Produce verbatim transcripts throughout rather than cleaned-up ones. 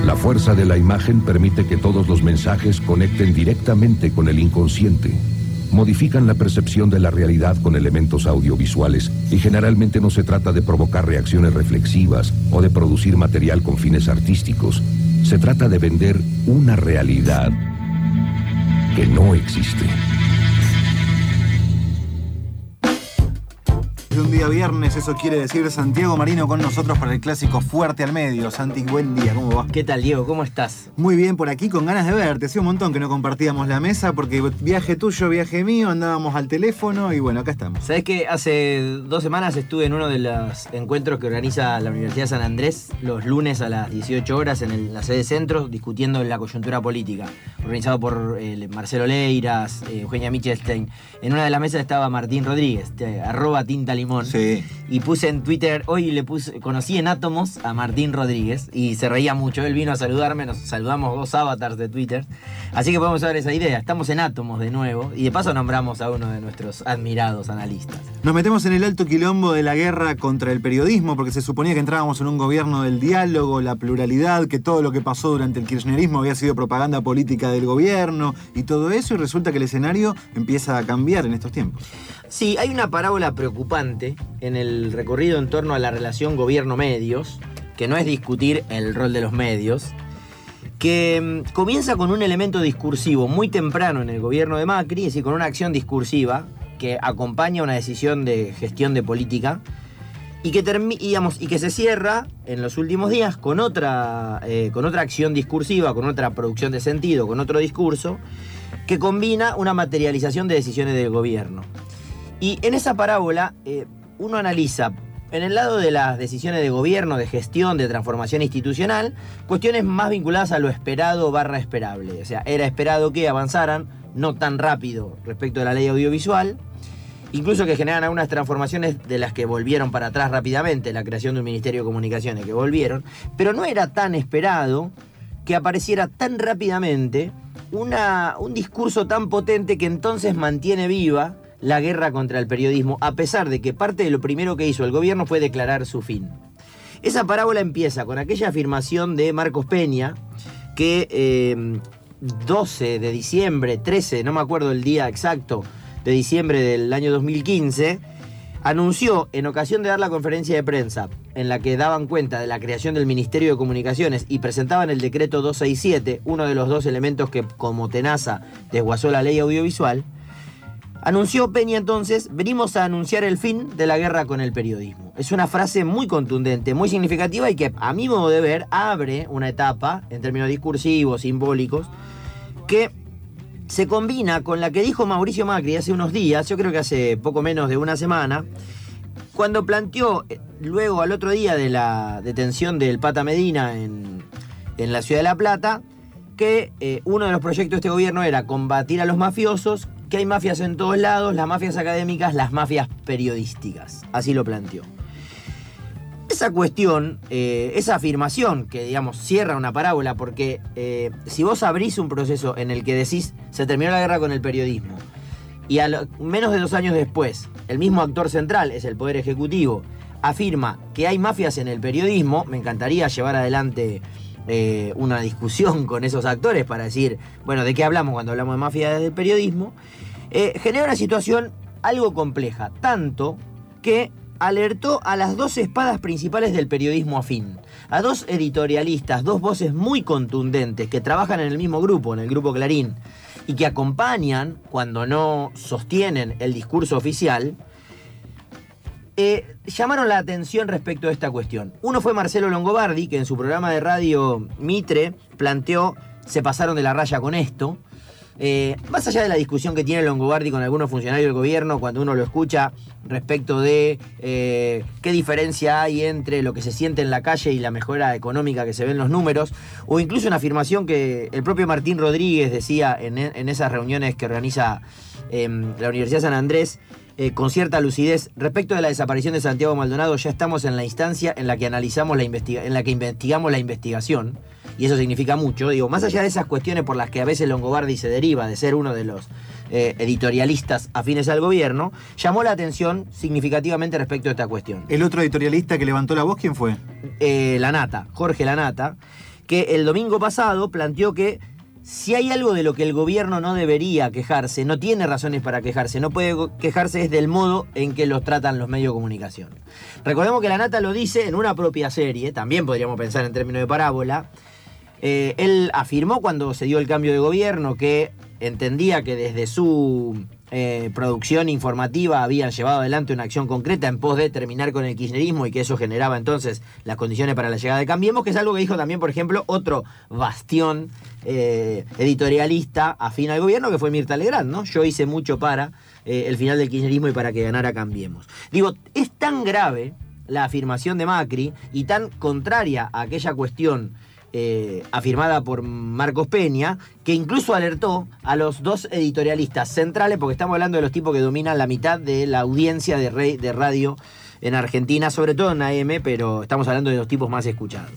La fuerza de la imagen permite que todos los mensajes conecten directamente con el inconsciente. Modifican la percepción de la realidad con elementos audiovisuales y generalmente no se trata de provocar reacciones reflexivas o de producir material con fines artísticos. Se trata de vender una realidad que no existe. Un día viernes, eso quiere decir Santiago Marino con nosotros para el clásico Fuerte al Medio. Santi, buen día, ¿cómo va? ¿Qué tal, Diego? ¿Cómo estás? Muy bien, por aquí con ganas de verte. Hacía un montón que no compartíamos la mesa porque viaje tuyo, viaje mío, andábamos al teléfono y bueno, acá estamos. ¿Sabés que hace dos semanas estuve en uno de los encuentros que organiza la Universidad de San Andrés los lunes a las dieciocho horas en el, la sede centro discutiendo la coyuntura política, organizado por eh, Marcelo Leiras, eh, Eugenia Michelstein. En una de las mesas estaba Martín Rodríguez, de, arroba Tinta Limón. Sí. Y puse en Twitter, hoy le puse, conocí en Átomos a Martín Rodríguez y se reía mucho. Él vino a saludarme, nos saludamos dos avatars de Twitter. Así que podemos ver esa idea. Estamos en Átomos de nuevo y de paso nombramos a uno de nuestros admirados analistas. Nos metemos en el alto quilombo de la guerra contra el periodismo porque se suponía que entrábamos en un gobierno del diálogo, la pluralidad, que todo lo que pasó durante el kirchnerismo había sido propaganda política del gobierno y todo eso, y resulta que el escenario empieza a cambiar en estos tiempos. Sí, hay una parábola preocupante en el recorrido en torno a la relación gobierno-medios, que no es discutir el rol de los medios, que mmm, comienza con un elemento discursivo muy temprano en el gobierno de Macri, es decir, con una acción discursiva que acompaña una decisión de gestión de política y que, termi- digamos, y que se cierra en los últimos días con otra, eh, con otra acción discursiva, con otra producción de sentido, con otro discurso, que combina una materialización de decisiones del gobierno. Y en esa parábola eh, uno analiza, en el lado de las decisiones de gobierno, de gestión, de transformación institucional, cuestiones más vinculadas a lo esperado barra esperable. O sea, era esperado que avanzaran no tan rápido respecto de la ley audiovisual, incluso que generan algunas transformaciones de las que volvieron para atrás rápidamente, la creación de un Ministerio de Comunicaciones que volvieron, pero no era tan esperado que apareciera tan rápidamente una, un discurso tan potente que entonces mantiene viva la guerra contra el periodismo, a pesar de que parte de lo primero que hizo el gobierno fue declarar su fin. Esa parábola empieza con aquella afirmación de Marcos Peña, que eh, doce de diciembre, trece, no me acuerdo el día exacto, de diciembre del año dos mil quince, anunció en ocasión de dar la conferencia de prensa en la que daban cuenta de la creación del Ministerio de Comunicaciones y presentaban el decreto doscientos sesenta y siete, uno de los dos elementos que como tenaza desguazó la ley audiovisual. Anunció Peña entonces, venimos a anunciar el fin de la guerra con el periodismo. Es una frase muy contundente, muy significativa y que, a mi modo de ver, abre una etapa, en términos discursivos, simbólicos, que se combina con la que dijo Mauricio Macri hace unos días, yo creo que hace poco menos de una semana, cuando planteó, luego al otro día de la detención del Pata Medina en, en la Ciudad de La Plata, que eh, uno de los proyectos de este gobierno era combatir a los mafiosos, que hay mafias en todos lados, las mafias académicas, las mafias periodísticas. Así lo planteó. Esa cuestión, eh, esa afirmación que, digamos, cierra una parábola, porque eh, si vos abrís un proceso en el que decís se terminó la guerra con el periodismo, y a lo, menos de dos años después, el mismo actor central, es el Poder Ejecutivo, afirma que hay mafias en el periodismo, me encantaría llevar adelante Eh, una discusión con esos actores para decir, bueno, ¿de qué hablamos cuando hablamos de mafia del periodismo? Eh, genera una situación algo compleja, tanto que alertó a las dos espadas principales del periodismo afín, a dos editorialistas, dos voces muy contundentes que trabajan en el mismo grupo, en el grupo Clarín, y que acompañan, cuando no sostienen el discurso oficial, Eh, llamaron la atención respecto a esta cuestión. Uno fue Marcelo Longobardi, que en su programa de radio Mitre planteó, se pasaron de la raya con esto. Eh, más allá de la discusión que tiene Longobardi con algunos funcionarios del gobierno, cuando uno lo escucha respecto de eh, qué diferencia hay entre lo que se siente en la calle y la mejora económica que se ve en los números, o incluso una afirmación que el propio Martín Rodríguez decía en, en esas reuniones que organiza eh, la Universidad de San Andrés, Eh, con cierta lucidez, respecto de la desaparición de Santiago Maldonado, ya estamos en la instancia en la que analizamos la investiga- en la que investigamos la investigación, y eso significa mucho. Digo, más allá de esas cuestiones por las que a veces Longobardi se deriva de ser uno de los eh, editorialistas afines al gobierno, llamó la atención significativamente respecto a esta cuestión. ¿El otro editorialista que levantó la voz quién fue? Eh, Lanata, Jorge Lanata, que el domingo pasado planteó que si hay algo de lo que el gobierno no debería quejarse, no tiene razones para quejarse, no puede quejarse, es del modo en que los tratan los medios de comunicación. Recordemos que La Nata lo dice en una propia serie, también podríamos pensar en términos de parábola. Eh, él afirmó cuando se dio el cambio de gobierno que entendía que desde su eh, producción informativa habían llevado adelante una acción concreta en pos de terminar con el kirchnerismo y que eso generaba entonces las condiciones para la llegada de Cambiemos, que es algo que dijo también, por ejemplo, otro bastión eh, editorialista afín al gobierno, que fue Mirta Legrand, ¿no? Yo hice mucho para eh, el final del kirchnerismo y para que ganara Cambiemos. Digo, es tan grave la afirmación de Macri y tan contraria a aquella cuestión Eh, afirmada por Marcos Peña, que incluso alertó a los dos editorialistas centrales, porque estamos hablando de los tipos que dominan la mitad de la audiencia de, re, de radio en Argentina, sobre todo en A M, pero estamos hablando de los tipos más escuchados.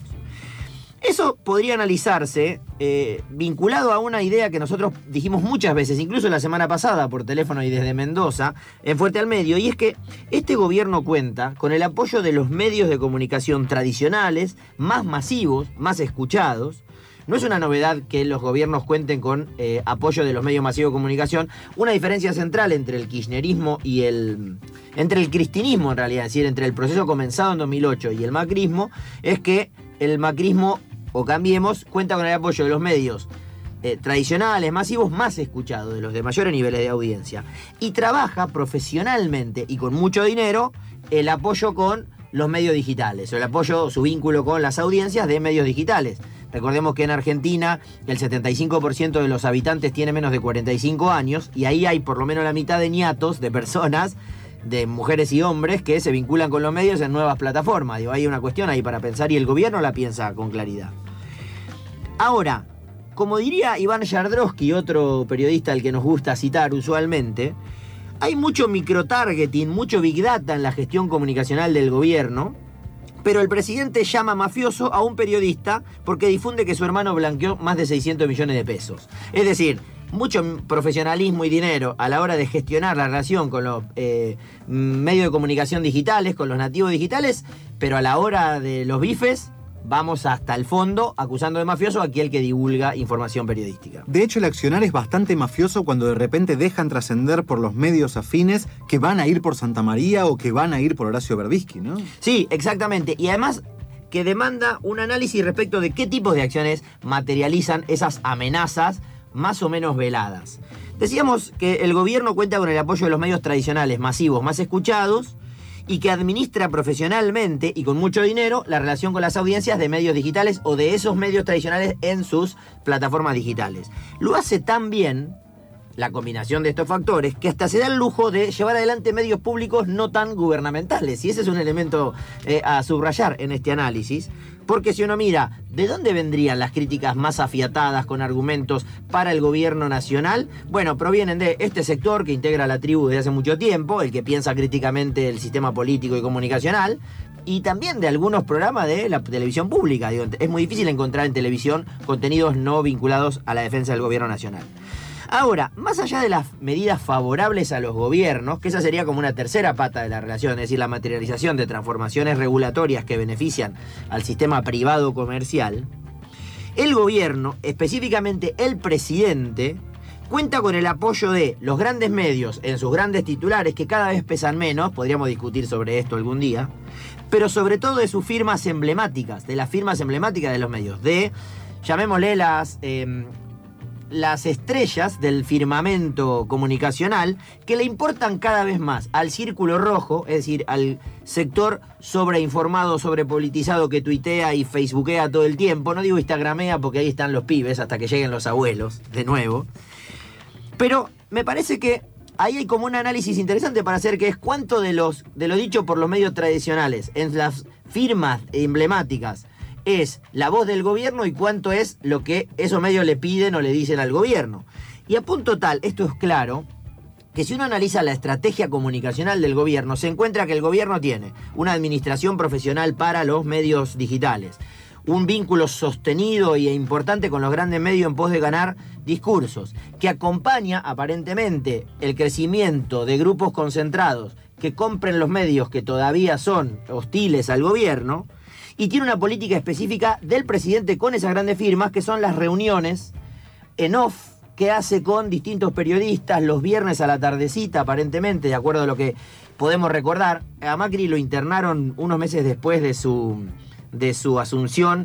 Eso podría analizarse eh, vinculado a una idea que nosotros dijimos muchas veces, incluso la semana pasada por teléfono y desde Mendoza, en Fuerte al Medio, y es que este gobierno cuenta con el apoyo de los medios de comunicación tradicionales, más masivos, más escuchados. No es una novedad que los gobiernos cuenten con eh, apoyo de los medios masivos de comunicación. Una diferencia central entre el kirchnerismo y el... entre el cristinismo, en realidad, es decir, entre el proceso comenzado en dos mil ocho y el macrismo, es que el macrismo, o Cambiemos, cuenta con el apoyo de los medios eh, tradicionales, masivos, más escuchados, de los de mayores niveles de audiencia. Y trabaja profesionalmente y con mucho dinero el apoyo con los medios digitales, o el apoyo, su vínculo con las audiencias de medios digitales. Recordemos que en Argentina el setenta y cinco por ciento de los habitantes tiene menos de cuarenta y cinco años, y ahí hay por lo menos la mitad de ñatos, de personas, de mujeres y hombres que se vinculan con los medios en nuevas plataformas. Digo, hay una cuestión ahí para pensar y el gobierno la piensa con claridad. Ahora, como diría Iván Yardrowski, otro periodista al que nos gusta citar usualmente, hay mucho microtargeting, mucho big data en la gestión comunicacional del gobierno, pero el presidente llama mafioso a un periodista porque difunde que su hermano blanqueó más de seiscientos millones de pesos. Es decir, mucho profesionalismo y dinero a la hora de gestionar la relación con los eh, medios de comunicación digitales, con los nativos digitales, pero a la hora de los bifes vamos hasta el fondo acusando de mafioso a aquel que divulga información periodística. De hecho, el accionar es bastante mafioso cuando de repente dejan trascender por los medios afines que van a ir por Santa María o que van a ir por Horacio Berbisky, ¿no? Sí, exactamente. Y además que demanda un análisis respecto de qué tipos de acciones materializan esas amenazas más o menos veladas. Decíamos que el gobierno cuenta con el apoyo de los medios tradicionales, masivos, más escuchados, y que administra profesionalmente y con mucho dinero la relación con las audiencias de medios digitales o de esos medios tradicionales en sus plataformas digitales. Lo hace tan bien, la combinación de estos factores, que hasta se da el lujo de llevar adelante medios públicos no tan gubernamentales. Y ese es un elemento eh, a subrayar en este análisis, porque si uno mira de dónde vendrían las críticas más afiatadas con argumentos para el gobierno nacional, bueno, provienen de este sector que integra la tribu desde hace mucho tiempo, el que piensa críticamente el sistema político y comunicacional, y también de algunos programas de la televisión pública. Digo, es muy difícil encontrar en televisión contenidos no vinculados a la defensa del gobierno nacional. Ahora, más allá de las medidas favorables a los gobiernos, que esa sería como una tercera pata de la relación, es decir, la materialización de transformaciones regulatorias que benefician al sistema privado comercial, el gobierno, específicamente el presidente, cuenta con el apoyo de los grandes medios en sus grandes titulares, que cada vez pesan menos, podríamos discutir sobre esto algún día, pero sobre todo de sus firmas emblemáticas, de las firmas emblemáticas de los medios, de, llamémosle las... Eh, las estrellas del firmamento comunicacional que le importan cada vez más al círculo rojo, es decir, al sector sobreinformado, sobrepolitizado que tuitea y facebookea todo el tiempo. No digo instagramea porque ahí están los pibes hasta que lleguen los abuelos, de nuevo. Pero me parece que ahí hay como un análisis interesante para hacer, que es cuánto de, los, de lo dicho por los medios tradicionales en las firmas emblemáticas es la voz del gobierno y cuánto es lo que esos medios le piden o le dicen al gobierno. Y a punto tal, esto es claro, que si uno analiza la estrategia comunicacional del gobierno, se encuentra que el gobierno tiene una administración profesional para los medios digitales, un vínculo sostenido e importante con los grandes medios en pos de ganar discursos, que acompaña aparentemente el crecimiento de grupos concentrados que compren los medios que todavía son hostiles al gobierno, y tiene una política específica del presidente con esas grandes firmas, que son las reuniones en off que hace con distintos periodistas los viernes a la tardecita, aparentemente, de acuerdo a lo que podemos recordar. A Macri lo internaron unos meses después de su, de su asunción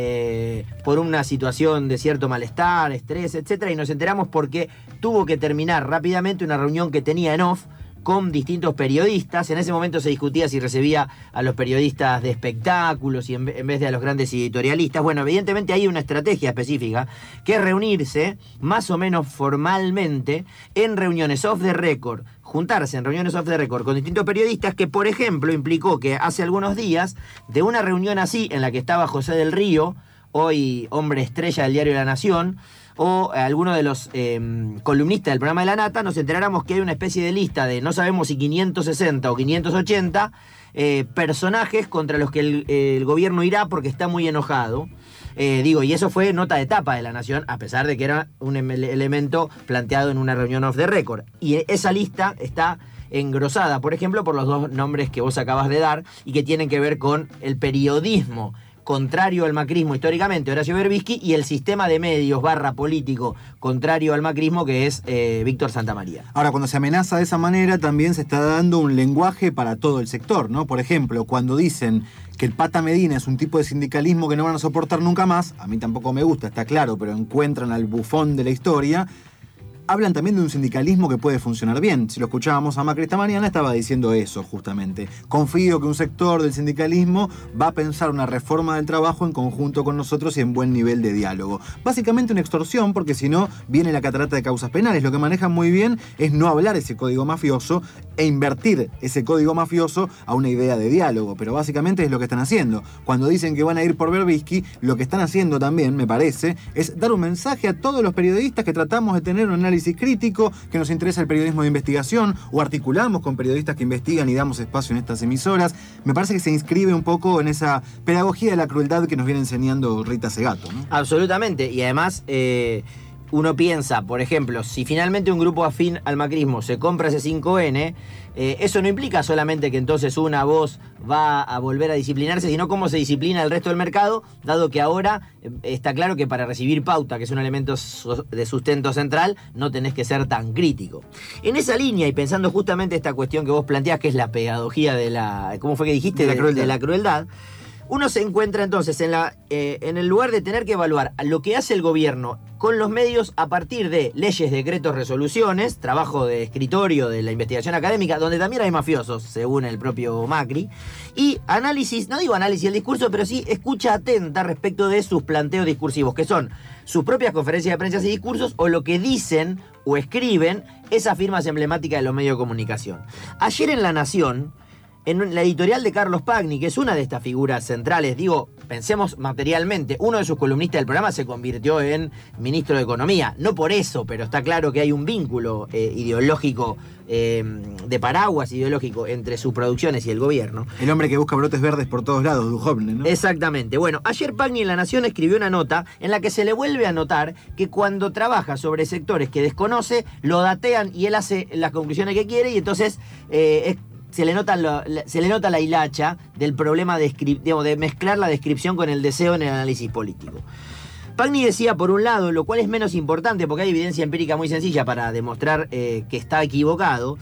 eh, por una situación de cierto malestar, estrés, etcétera, y nos enteramos porque tuvo que terminar rápidamente una reunión que tenía en off con distintos periodistas. En ese momento se discutía si recibía a los periodistas de espectáculos y en vez de a los grandes editorialistas. Bueno, evidentemente hay una estrategia específica, que es reunirse más o menos formalmente en reuniones off the record, juntarse en reuniones off the record con distintos periodistas, que por ejemplo implicó que hace algunos días, de una reunión así en la que estaba José del Río, hoy hombre estrella del diario La Nación, o alguno de los eh, columnistas del programa de La Nata, nos enteráramos que hay una especie de lista de no sabemos si quinientos sesenta o quinientos ochenta eh, personajes contra los que el, el gobierno irá porque está muy enojado. Eh, digo, y eso fue nota de tapa de La Nación, a pesar de que era un elemento planteado en una reunión off the record. Y esa lista está engrosada, por ejemplo, por los dos nombres que vos acabas de dar y que tienen que ver con el periodismo contrario al macrismo históricamente, Horacio Berbisky, y el sistema de medios barra político contrario al macrismo, que es eh, Víctor Santamaría. Ahora, cuando se amenaza de esa manera, también se está dando un lenguaje para todo el sector, ¿no? Por ejemplo, cuando dicen que el Pata Medina es un tipo de sindicalismo que no van a soportar nunca más, a mí tampoco me gusta, está claro, pero encuentran al bufón de la historia. Hablan también de un sindicalismo que puede funcionar bien. Si lo escuchábamos a Macri esta mañana, estaba diciendo eso justamente. Confío que un sector del sindicalismo va a pensar una reforma del trabajo en conjunto con nosotros y en buen nivel de diálogo. Básicamente una extorsión, porque si no, viene la catarata de causas penales. Lo que manejan muy bien es no hablar ese código mafioso e invertir ese código mafioso a una idea de diálogo. Pero básicamente es lo que están haciendo. Cuando dicen que van a ir por Berbisky, lo que están haciendo también, me parece, es dar un mensaje a todos los periodistas que tratamos de tener un análisis crítico, que nos interesa el periodismo de investigación, o articulamos con periodistas que investigan y damos espacio en estas emisoras. Me parece que se inscribe un poco en esa pedagogía de la crueldad que nos viene enseñando Rita Segato, ¿no? Absolutamente, y además eh, uno piensa, por ejemplo, si finalmente un grupo afín al macrismo se compra ese cinco ene, eh, eso no implica solamente que entonces una voz va a volver a disciplinarse, sino cómo se disciplina el resto del mercado, dado que ahora eh, está claro que para recibir pauta, que es un elemento so- de sustento central, no tenés que ser tan crítico. En esa línea, y pensando justamente esta cuestión que vos planteás, que es la pedagogía de la... ¿Cómo fue que dijiste? De la crueldad. De la crueldad. Uno se encuentra entonces en, la, eh, en el lugar de tener que evaluar lo que hace el gobierno con los medios a partir de leyes, decretos, resoluciones, trabajo de escritorio de la investigación académica, donde también hay mafiosos, según el propio Macri, y análisis, no digo análisis del discurso, pero sí escucha atenta respecto de sus planteos discursivos, que son sus propias conferencias de prensa y discursos, o lo que dicen o escriben esas firmas emblemáticas de los medios de comunicación. Ayer en La Nación, en la editorial de Carlos Pagni, que es una de estas figuras centrales, digo, pensemos materialmente, uno de sus columnistas del programa se convirtió en ministro de Economía. No por eso, pero está claro que hay un vínculo eh, ideológico, eh, de paraguas ideológico entre sus producciones y el gobierno. El hombre que busca brotes verdes por todos lados, Duhovne, ¿no? Exactamente. Bueno, ayer Pagni en La Nación escribió una nota en la que se le vuelve a notar que cuando trabaja sobre sectores que desconoce, lo datean y él hace las conclusiones que quiere, y entonces eh, es Se le, nota lo, se le nota la hilacha del problema de, digamos, de mezclar la descripción con el deseo en el análisis político. Pagni decía, por un lado, lo cual es menos importante porque hay evidencia empírica muy sencilla para demostrar eh, que está equivocado,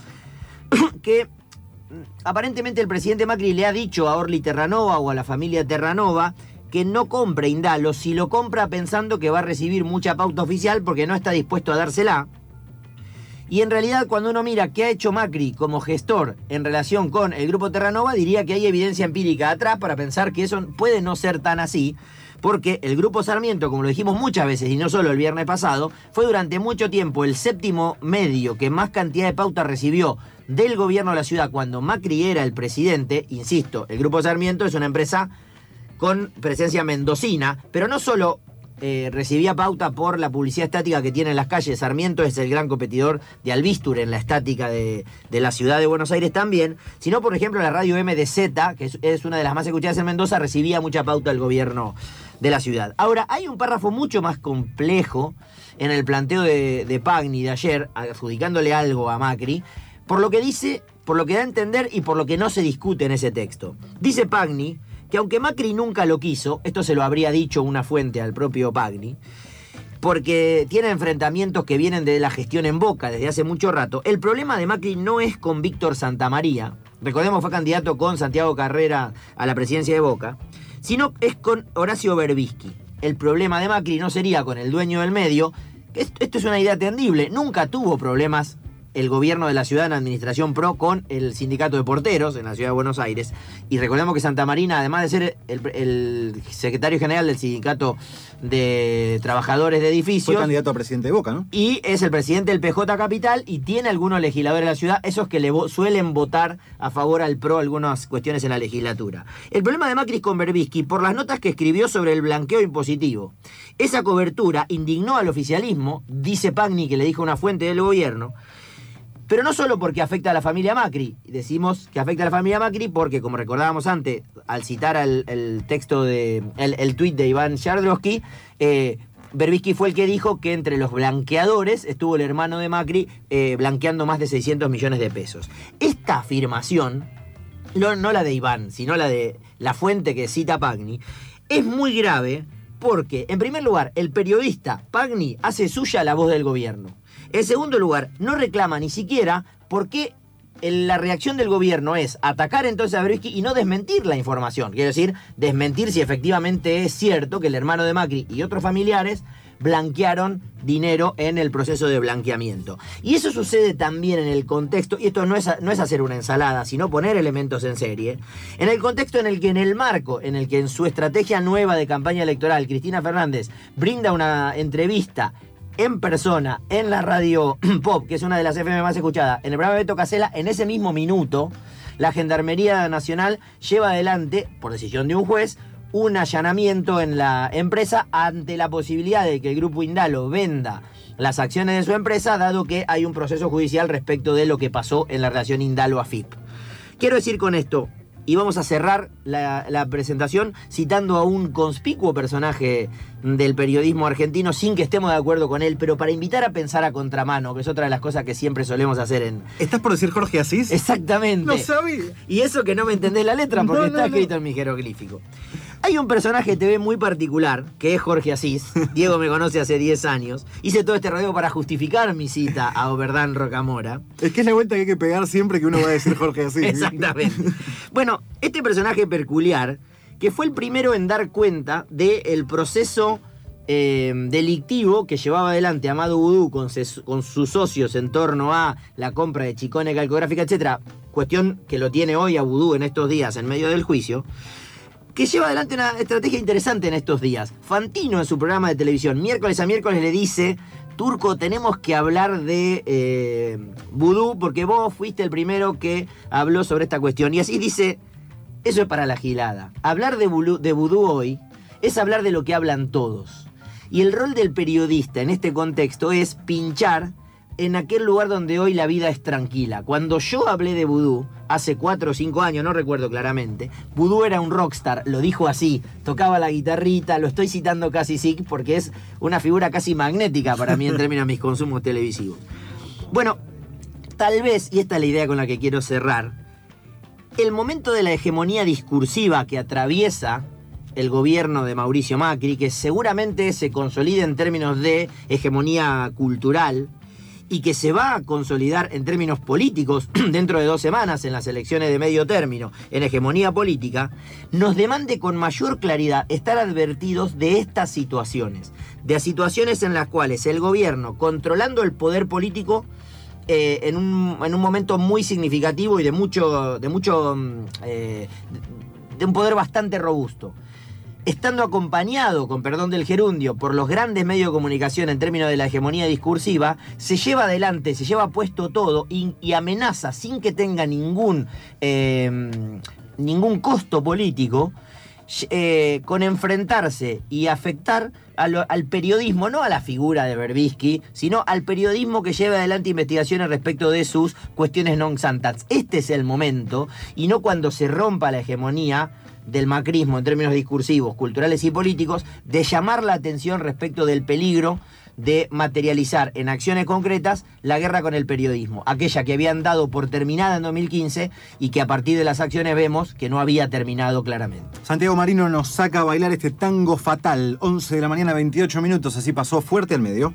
que aparentemente el presidente Macri le ha dicho a Orly Terranova o a la familia Terranova que no compre Indalo si lo compra pensando que va a recibir mucha pauta oficial porque no está dispuesto a dársela. Y en realidad, cuando uno mira qué ha hecho Macri como gestor en relación con el Grupo Terranova, diría que hay evidencia empírica atrás para pensar que eso puede no ser tan así, porque el Grupo Sarmiento, como lo dijimos muchas veces y no solo el viernes pasado, fue durante mucho tiempo el séptimo medio que más cantidad de pauta recibió del gobierno de la ciudad cuando Macri era el presidente. Insisto, el Grupo Sarmiento es una empresa con presencia mendocina, pero no solo Eh, recibía pauta por la publicidad estática que tiene en las calles. Sarmiento es el gran competidor de Albistur en la estática de, de la ciudad de Buenos Aires también, sino por ejemplo la radio M D Z, que es, es una de las más escuchadas en Mendoza, recibía mucha pauta del gobierno de la ciudad. Ahora, hay un párrafo mucho más complejo en el planteo de, de Pagni de ayer, adjudicándole algo a Macri, por lo que dice, por lo que da a entender y por lo que no se discute en ese texto. Dice Pagni que aunque Macri nunca lo quiso, esto se lo habría dicho una fuente al propio Pagni, porque tiene enfrentamientos que vienen de la gestión en Boca desde hace mucho rato, el problema de Macri no es con Víctor Santamaría, recordemos fue candidato con Santiago Carrera a la presidencia de Boca, sino es con Horacio Berbisky. El problema de Macri no sería con el dueño del medio, que esto, esto es una idea tendible, nunca tuvo problemas el gobierno de la ciudad en administración pro con el sindicato de porteros en la ciudad de Buenos Aires. Y recordemos que Santa Marina, además de ser el, el secretario general del sindicato de trabajadores de edificios, fue candidato a presidente de Boca, ¿no? Y es el presidente del P J Capital y tiene algunos legisladores de la ciudad, esos que le vo- suelen votar a favor al pro algunas cuestiones en la legislatura. El problema de Macri es con Berbisky por las notas que escribió sobre el blanqueo impositivo. Esa cobertura indignó al oficialismo, dice Pagni, que le dijo una fuente del gobierno, pero no solo porque afecta a la familia Macri. Decimos que afecta a la familia Macri porque, como recordábamos antes, al citar el, el texto de el, el tuit de Iván Yardrowski, eh, Berbisky fue el que dijo que entre los blanqueadores estuvo el hermano de Macri eh, blanqueando más de seiscientos millones de pesos. Esta afirmación, no, no la de Iván, sino la de la fuente que cita Pagni, es muy grave porque, en primer lugar, el periodista Pagni hace suya la voz del gobierno. En segundo lugar, no reclama ni siquiera por qué la reacción del gobierno es atacar entonces a Berbisky y no desmentir la información. Quiero decir, desmentir si efectivamente es cierto que el hermano de Macri y otros familiares blanquearon dinero en el proceso de blanqueamiento. Y eso sucede también en el contexto, y esto no es, no es hacer una ensalada, sino poner elementos en serie, en el contexto en el que en el marco, en el que en su estrategia nueva de campaña electoral, Cristina Fernández brinda una entrevista en persona, en la radio Pop, que es una de las F M más escuchadas, en el programa de Beto Casella, en ese mismo minuto, la Gendarmería Nacional lleva adelante, por decisión de un juez, un allanamiento en la empresa ante la posibilidad de que el Grupo Indalo venda las acciones de su empresa, dado que hay un proceso judicial respecto de lo que pasó en la relación Indalo-A F I P. Quiero decir con esto, y vamos a cerrar la, la presentación citando a un conspicuo personaje del periodismo argentino, sin que estemos de acuerdo con él, pero para invitar a pensar a contramano, que es otra de las cosas que siempre solemos hacer en... ¿Estás por decir Jorge Asís? Exactamente. No sabía. Y eso que no me entendés la letra, porque No, está no, escrito no. en mi jeroglífico. Hay un personaje de T V muy particular, que es Jorge Asís. Diego me conoce hace diez años. Hice todo este rodeo para justificar mi cita a Oberdán Rocamora. Es que es la vuelta que hay que pegar siempre que uno va a decir Jorge Asís. Exactamente. Bueno, este personaje peculiar, que fue el primero en dar cuenta del proceso eh, delictivo que llevaba adelante Amado Vudú con, ses, con sus socios en torno a la compra de Chicone Calcográfica, etcétera, cuestión que lo tiene hoy a Vudú en estos días en medio del juicio, que lleva adelante una estrategia interesante en estos días. Fantino en su programa de televisión, miércoles a miércoles, le dice: Turco, tenemos que hablar de eh, Vudú porque vos fuiste el primero que habló sobre esta cuestión. Y así dice: eso es para la gilada. Hablar de Vudú, de Vudú hoy es hablar de lo que hablan todos. Y el rol del periodista en este contexto es pinchar en aquel lugar donde hoy la vida es tranquila. Cuando yo hablé de Vudú, hace cuatro o cinco años, no recuerdo claramente, Vudú era un rockstar, lo dijo así, tocaba la guitarrita, lo estoy citando casi sí, porque es una figura casi magnética para mí en términos de mis consumos televisivos. Bueno, tal vez, y esta es la idea con la que quiero cerrar, el momento de la hegemonía discursiva que atraviesa el gobierno de Mauricio Macri, que seguramente se consolida en términos de hegemonía cultural, y que se va a consolidar en términos políticos dentro de dos semanas en las elecciones de medio término, en hegemonía política, nos demande con mayor claridad estar advertidos de estas situaciones, de situaciones en las cuales el gobierno, controlando el poder político, eh, en, un, en un momento muy significativo y de mucho, de mucho, eh, de un poder bastante robusto, estando acompañado, con perdón del gerundio, por los grandes medios de comunicación en términos de la hegemonía discursiva, se lleva adelante, se lleva puesto todo y, y amenaza, sin que tenga ningún, eh, ningún costo político, eh, con enfrentarse y afectar a lo, al periodismo, no a la figura de Berbisky, sino al periodismo que lleva adelante investigaciones respecto de sus cuestiones non santas. Este es el momento, y no cuando se rompa la hegemonía del macrismo en términos discursivos, culturales y políticos, de llamar la atención respecto del peligro de materializar en acciones concretas la guerra con el periodismo, aquella que habían dado por terminada en dos mil quince y que a partir de las acciones vemos que no había terminado claramente. Santiago Marino nos saca a bailar este tango fatal, once de la mañana, veintiocho minutos, así pasó fuerte al medio.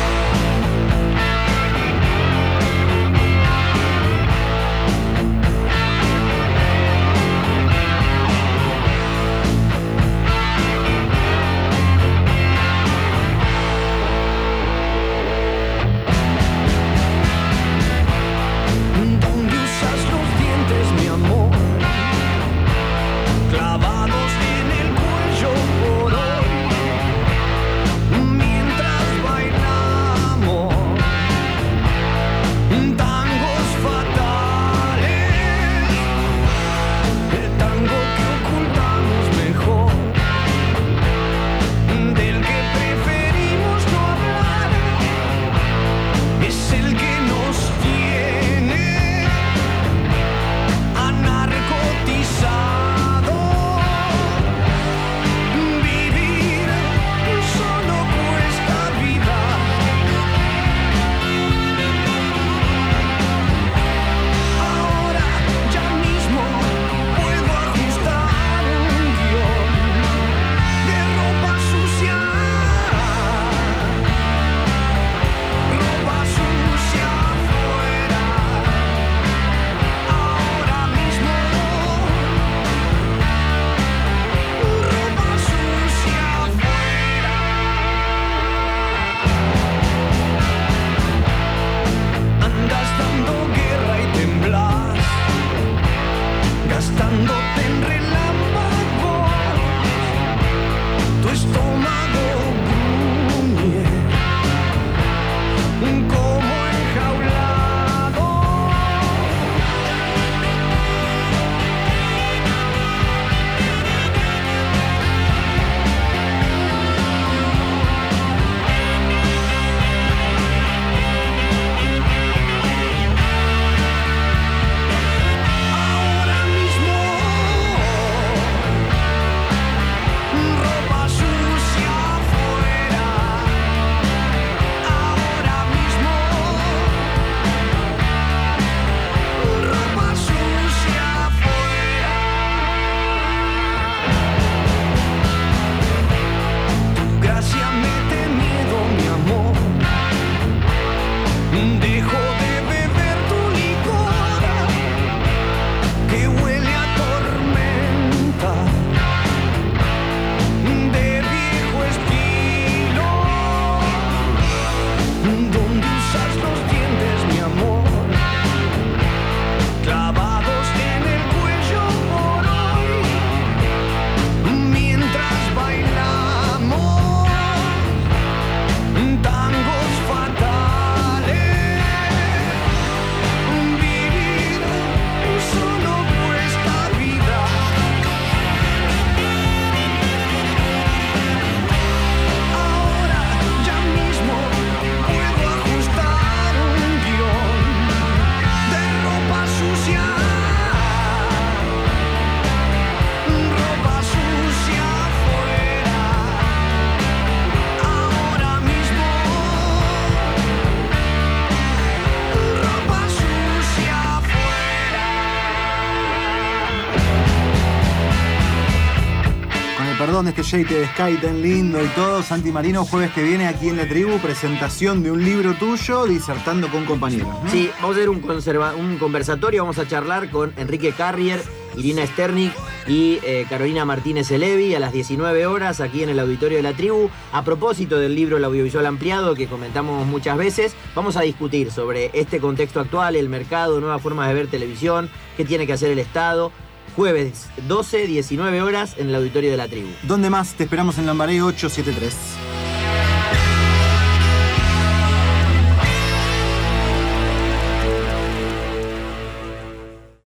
Perdón, este Jade de Sky tan lindo y todo. Santi Marino, jueves que viene aquí en La Tribu, presentación de un libro tuyo, disertando con compañeros, ¿no? Sí, vamos a hacer un, conserva- un conversatorio, vamos a charlar con Enrique Carrier, Irina Sternik y eh, Carolina Martínez Elevi a las diecinueve horas aquí en el auditorio de La Tribu. A propósito del libro El Audiovisual Ampliado que comentamos muchas veces, vamos a discutir sobre este contexto actual, el mercado, nuevas formas de ver televisión, qué tiene que hacer el Estado. Jueves doce, diecinueve horas en el auditorio de La Tribu. ¿Dónde más? Te esperamos en Lambaré ocho setenta y tres.